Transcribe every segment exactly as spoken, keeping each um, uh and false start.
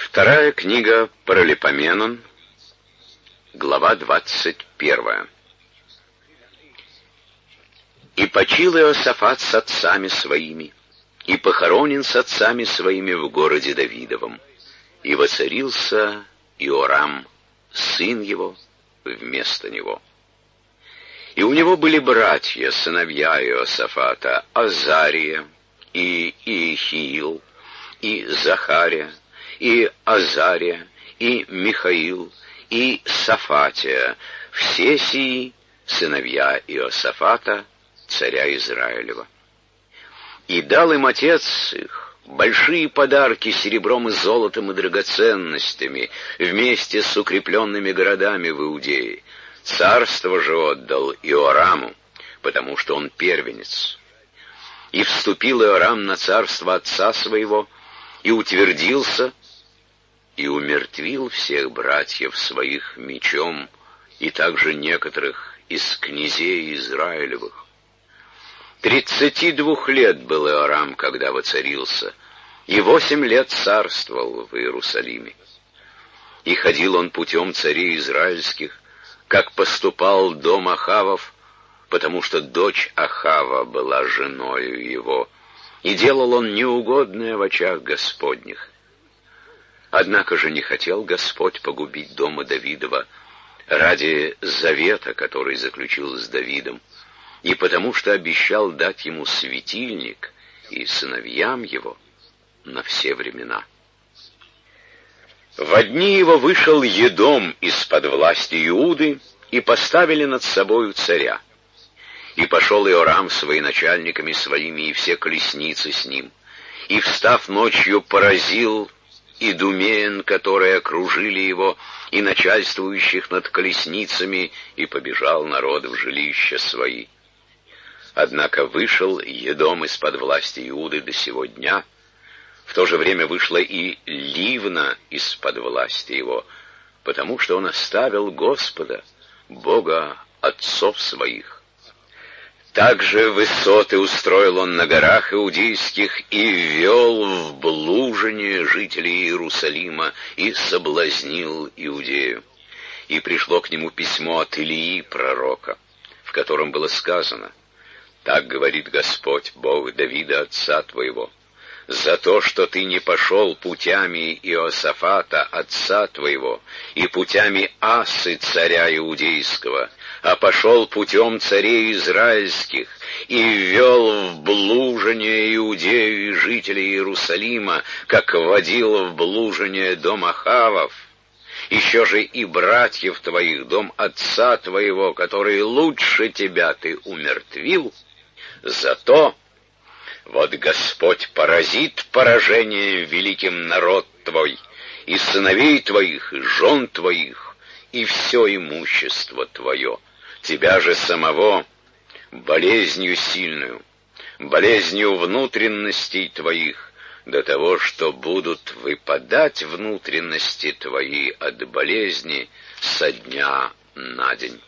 Вторая книга Паралипоменон, глава двадцать первая. «И почил Иосафат с отцами своими, и похоронен с отцами своими в городе Давидовом, и воцарился Иорам, сын его, вместо него. И у него были братья, сыновья Иосафата, Азария, и Иехиил, и Захария, и Азария, и Михаил, и Сафатия, все сии сыновья Иосафата, царя Израилева. И дал им отец их большие подарки серебром и золотом и драгоценностями, вместе с укрепленными городами в Иудее. Царство же отдал Иораму, потому что он первенец. И вступил Иорам на царство отца своего, и утвердился, и умертвил всех братьев своих мечом, и также некоторых из князей Израилевых. Тридцати двух лет был Иорам, когда воцарился, и восемь лет царствовал в Иерусалиме. И ходил он путем царей израильских, как поступал дом Ахавов, потому что дочь Ахава была женою его, и делал он неугодное в очах Господних. Однако же не хотел Господь погубить дома Давидова ради завета, который заключил с Давидом, и потому что обещал дать ему светильник и сыновьям его на все времена. Во дни его вышел Едом из-под власти Иуды, и поставили над собою царя. И пошел Иорам с военачальниками своими, и все колесницы с ним, и, встав ночью, поразил идумен, которые окружили его, и начальствующих над колесницами, и побежал народ в жилища свои. Однако вышел Едом из-под власти Иуды до сего дня. В то же время вышла и Ливна из-под власти его, потому что он оставил Господа, Бога отцов своих. Также высоты устроил он на горах иудейских и ввел в блужение жителей Иерусалима и соблазнил Иудею. И пришло к нему письмо от Илии пророка, в котором было сказано: «Так говорит Господь, Бог Давида, отца твоего, за то, что ты не пошел путями Иосафата, отца твоего, и путями Асы, царя иудейского, а пошел путем царей израильских, и ввел в блужение Иудею и жителей Иерусалима, как вводил в блужение дом Ахавов, еще же и братьев твоих, дом отца твоего, который лучше тебя ты умертвил, зато вот Господь поразит поражением великим народ твой, и сыновей твоих, и жен твоих, и все имущество твое, тебя же самого болезнью сильную, болезнью внутренностей твоих, до того, что будут выпадать внутренности твои от болезни со дня на день.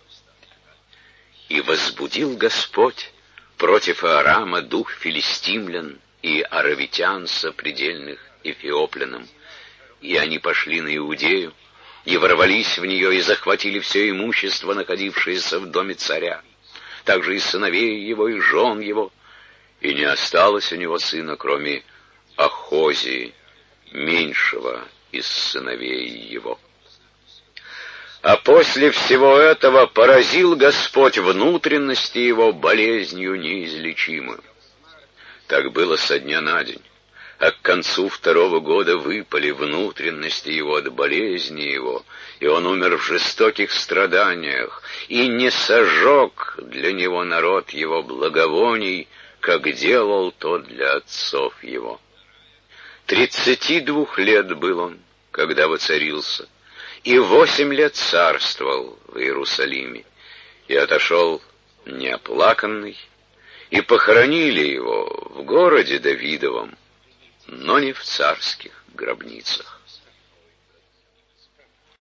И возбудил Господь против Иорама дух филистимлян и аравитян сопредельных эфиоплянам, и они пошли на Иудею, и ворвались в нее, и захватили все имущество, находившееся в доме царя, также и сыновей его, и жен его, и не осталось у него сына, кроме Ахозии, меньшего из сыновей его. А после всего этого поразил Господь внутренности его болезнью неизлечимую. Так было со дня на день, а к концу второго года выпали внутренности его от болезни его, и он умер в жестоких страданиях, и не сожег для него народ его благовоний, как делал тот для отцов его. Тридцати двух лет был он, когда воцарился, и восемь лет царствовал в Иерусалиме, и отошел неоплаканный, и похоронили его в городе Давидовом, но не в царских гробницах.